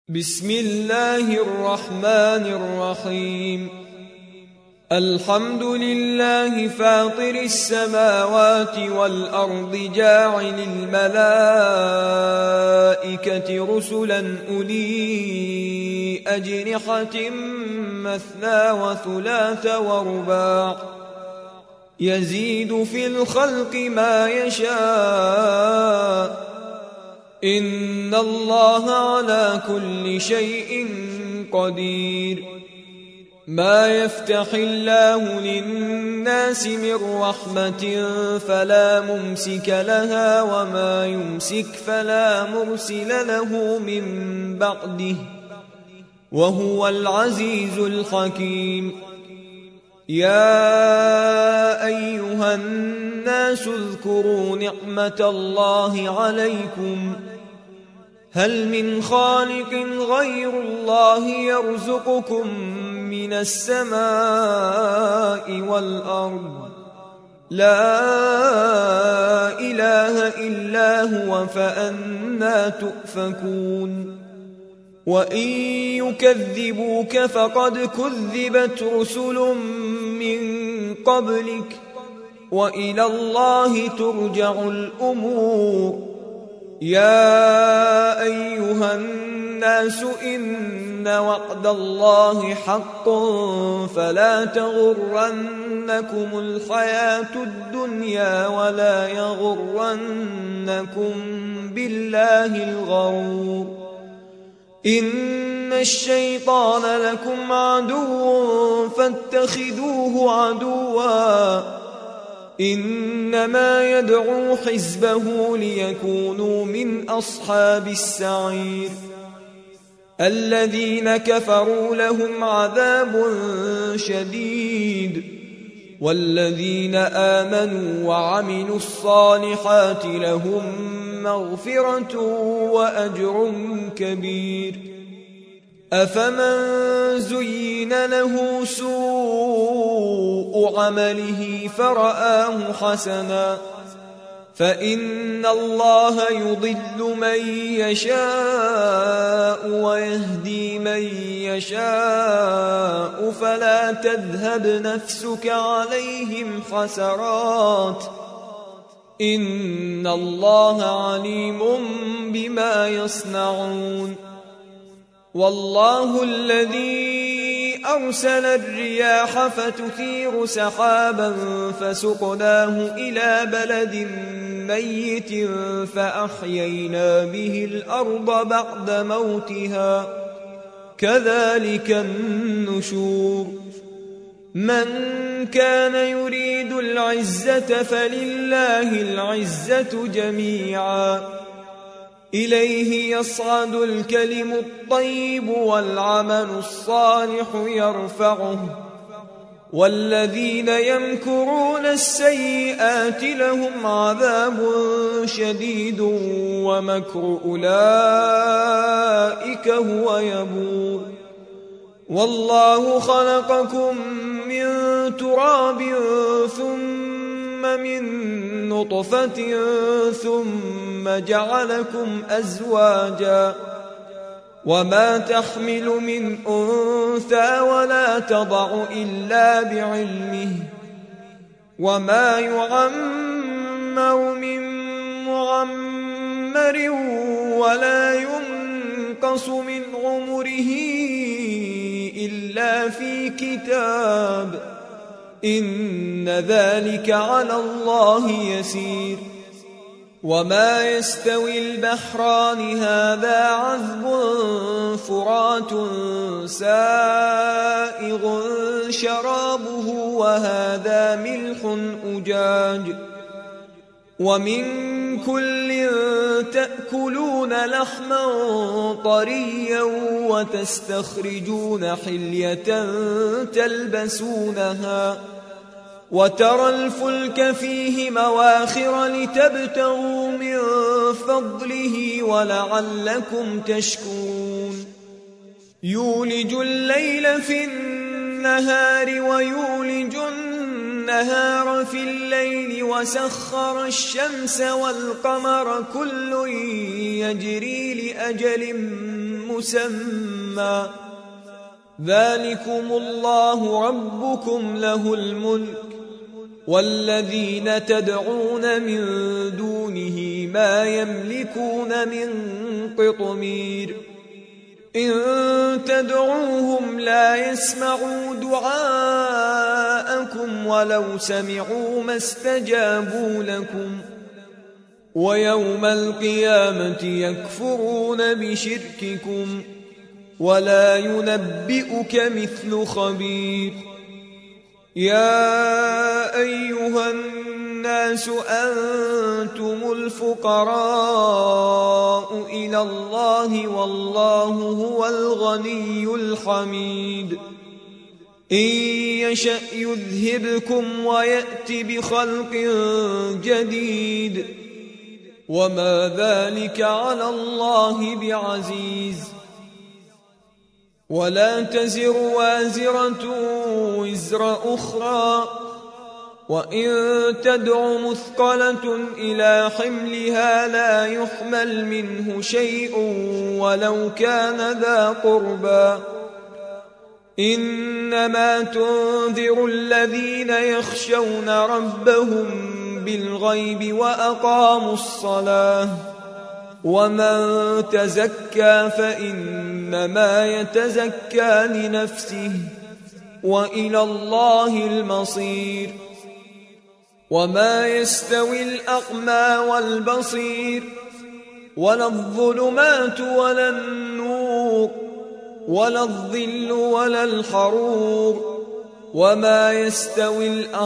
بسم الله الرحمن الرحيم. الحمد لله فاطر السماوات والأرض جاعل الملائكة رسلا أولي أجنحة مثنى وثلاث ورباع يزيد في الخلق ما يشاء إن الله على كل شيء قدير. ما يفتح الله للناس من رحمة فلا ممسك لها وما يمسك فلا مرسل له من بعده وهو العزيز الحكيم. يا أيها الناس اذكروا نعمة الله عليكم هل من خالق غير الله يرزقكم من السماء والأرض لا إله إلا هو فأنى تؤفكون. وإن يكذبوك فقد كذبت رسل من قبلك وإلى الله ترجع الأمور. يا أيها الناس إن وعد الله حق فلا تغرنكم الحياة الدنيا ولا يغرنكم بالله الغرور. إن الشيطان لكم عدو فاتخذوه عدوا إنما يدعو حزبه ليكونوا من أصحاب السعير. الذين كفروا لهم عذاب شديد والذين آمنوا وعملوا الصالحات لهم مغفرة وأجر كبير. أفمن زين له سوء عمله فرآه حسنا فإن الله يضل من يشاء ويهدي من يشاء فلا تذهب نفسك عليهم حسرات إن الله عليم بما يصنعون. والله الذي أرسل الرياح فتثير سحابا فسقناه إلى بلد ميت فأحيينا به الأرض بعد موتها كذلك النشور. من كان يريد العزة فلله العزة جميعا إليه يصعد الكلم الطيب والعمل الصالح يرفعه والذين يمكرون السيئات لهم عذاب شديد ومكر أولئك هو يبور. والله خلقكم من تراب ثم من نطفة ثم جعلكم أزواجا وما تحمل من أنثى ولا تضع إلا بعلمه وما يعمر من معمر ولا ينقص من عمره إلا في كتاب إن ذلك على الله يسير. وما يستوي البحران هذا عذب فرات سائغ شرابه وهذا ملح أجاج ومن كل تأكلون لحما طريا وتستخرجون حلية تلبسونها وترى الفلك فيه مواخر لتبتغوا من فضله ولعلكم تشكرون. يولج الليل في النهار ويولج النهار في الليل وسخر الشمس والقمر كل يجري لأجل مسمى ذلكم الله ربكم له الملك والذين تدعون من دونه ما يملكون من قطمير إن تدعوهم لا يسمعوا دعاءكم ولو سمعوا ما استجابوا لكم ويوم القيامة يكفرون بشرككم ولا ينبئك مثل خبير يا أيها الناس أنتم الفقراء إلى الله والله هو الغني الحميد إن يشأ يذهبكم ويأت بخلق جديد وما ذلك على الله بعزيز ولا تزر وازرة وزر أخرى وإن تدع مثقلة إلى حملها لا يحمل منه شيء ولو كان ذا قربى إنما تنذر الذين يخشون ربهم بالغيب وأقاموا الصلاة ومن تزكى فإنما يتزكى لنفسه وإلى الله المصير وما يستوي الأعمى والبصير ولا الظلمات ولا النور ولا الظل ولا الحرور وما يستوي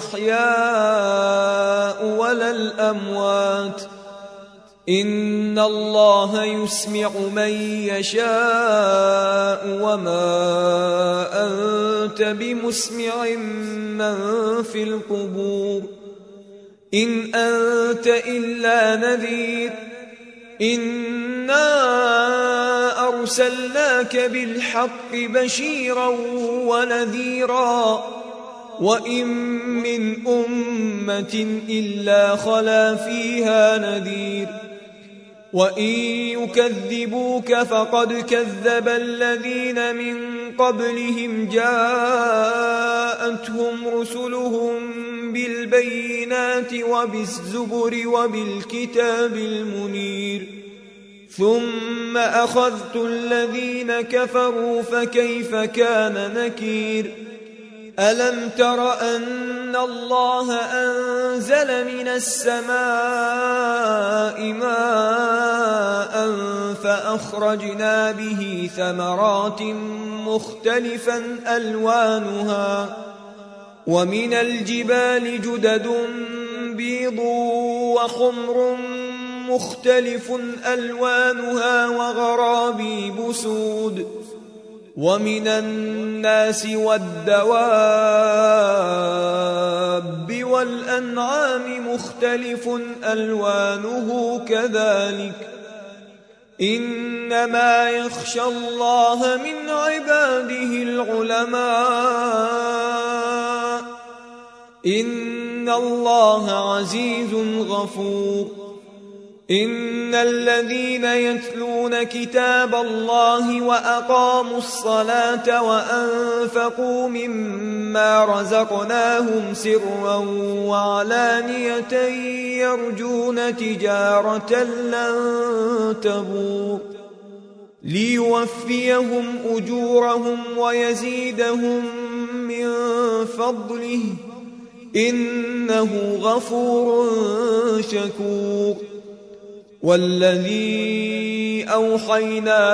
الأحياء ولا الأموات إن الله يسمع من يشاء وما أنت بمسمع من في القبور إن أنت إلا نذير إنا أرسلناك بالحق بشيرا ونذيرا وإن من أمة إلا خلا فيها نذير وإن يكذبوك فقد كذب الذين من قبلهم جاءتهم رسلهم بالبينات وبالزبر وبالكتاب المنير ثم أخذت الذين كفروا فكيف كان نكير ألم تر أن الله أنزل من السماء ماء فأخرجنا به ثمرات مختلفا ألوانها ومن الجبال جدد بيض وحمر مختلف ألوانها وغرابيب سود ومن الناس والدواب والأنعام مختلف ألوانه كذلك إنما يخشى الله من عباده العلماء إن الله عزيز غفور إن الذين يتلون كتاب الله وأقاموا الصلاة وأنفقوا مما رزقناهم سرا وعلانية يرجون تجارة لن تبور ليوفيهم أجورهم ويزيدهم من فضله إنه غفور شكور والذي أوحينا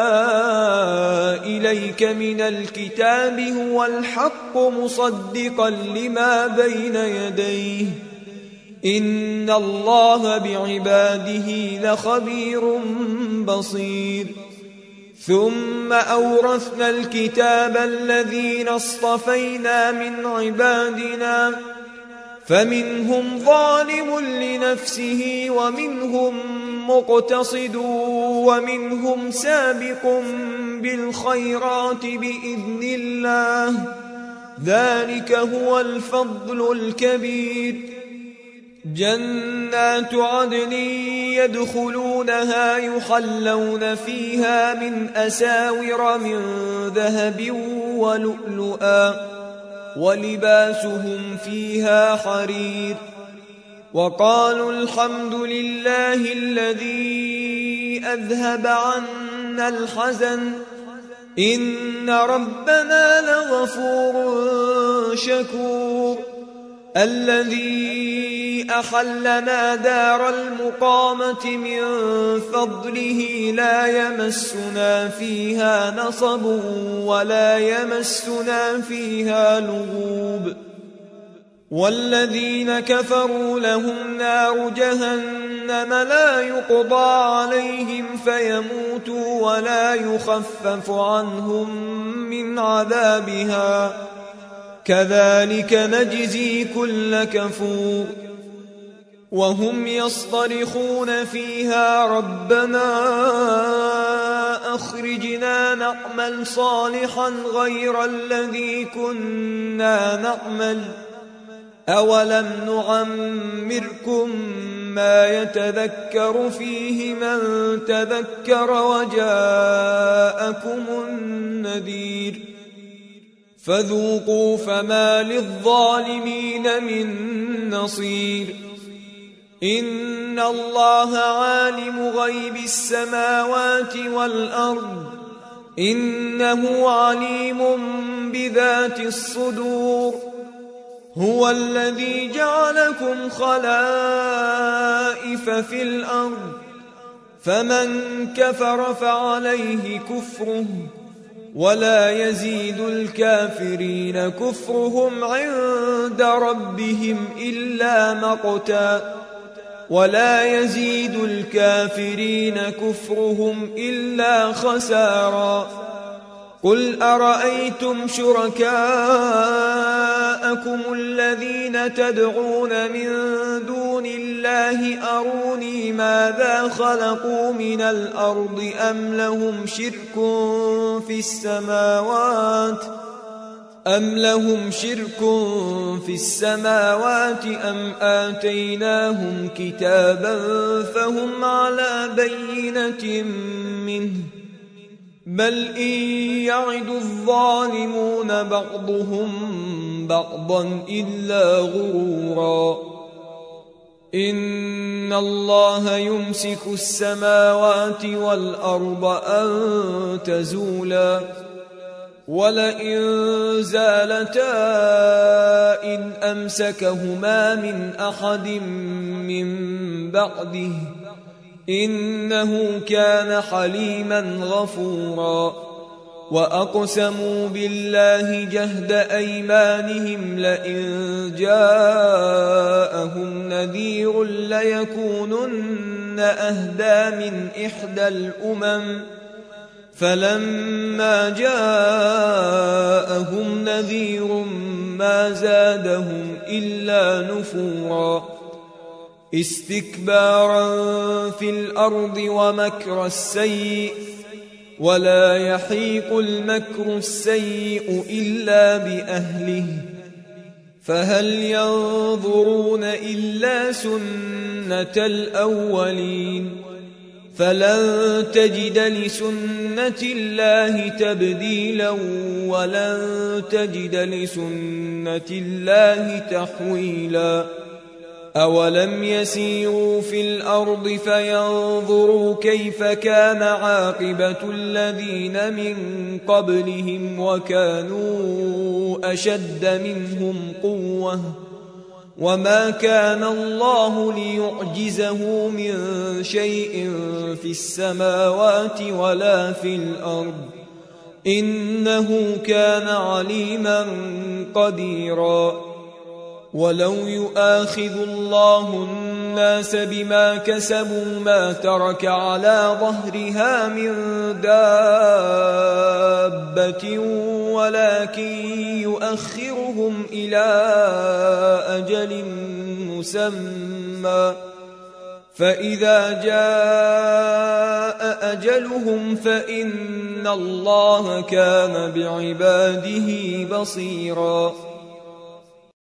إليك من الكتاب هو الحق مصدقا لما بين يديه إن الله بعباده لخبير بصير ثم أورثنا الكتاب الذين اصطفينا من عبادنا فمنهم ظالم لنفسه ومنهم مقتصد ومنهم سابق بالخيرات بإذن الله ذلك هو الفضل الكبير جنات عدن يدخلونها يحلون فيها من أساور من ذهب ولؤلؤا ولباسهم فيها حرير وقالوا الحمد لله الذي أذهب عنا الحزن إن ربنا لغفور شكور الذي أحلنا دار المقامة من فضله لا يمسنا فيها نصب ولا يمسنا فيها لغوب والذين كفروا لهم نار جهنم لا يقضى عليهم فيموتوا ولا يخفف عنهم من عذابها كذلك نجزي كل كفور وهم يصطرخون فيها ربنا أخرجنا نعمل صالحا غير الذي كنا نعمل أولم نعمركم ما يتذكر فيه من تذكر وجاءكم النذير فذوقوا فما للظالمين من نصير إن الله عالم غيب السماوات والأرض إنه عليم بذات الصدور هو الذي جعلكم خلائف في الأرض فمن كفر فعليه كفره ولا يزيد الكافرين كفرهم عند ربهم إلا مقتا ولا يزيد الكافرين كفرهم إلا خسارا قل أرأيتم شركاءكم الذين تدعون من دون الله أروني ماذا خلقوا من الأرض أم لهم شرك في السماوات أم آتيناهم كتابا فهم على بينة منه بل إن يعد الظالمون بعضهم بعضا إلا غرورا إن الله يمسك السماوات والأرض أن تزولا ولئن زالتا إن أمسكهما من أحد من بعده إنه كان حليما غفورا وأقسموا بالله جهد أيمانهم لئن جاءهم نذير ليكونن أهدى من إحدى الأمم فلما جاءهم نذير ما زادهم إلا نفورا استكبارا في الأرض ومكر السيء ولا يحيق المكر السيء إلا بأهله فهل ينظرون إلا سنة الأولين فلن تجد لسنة الله تبديلا ولن تجد لسنة الله تحويلا أولم يسيروا في الأرض فينظروا كيف كان عاقبة الذين من قبلهم وكانوا أشد منهم قوة وما كان الله ليعجزه من شيء في السماوات ولا في الأرض إنه كان عليما قديرا ولو يؤاخذ الله الناس بما كسبوا ما ترك على ظهرها من دابة ولكن يؤخرهم إلى أجل مسمى فإذا جاء أجلهم فإن الله كان بعباده بصيرا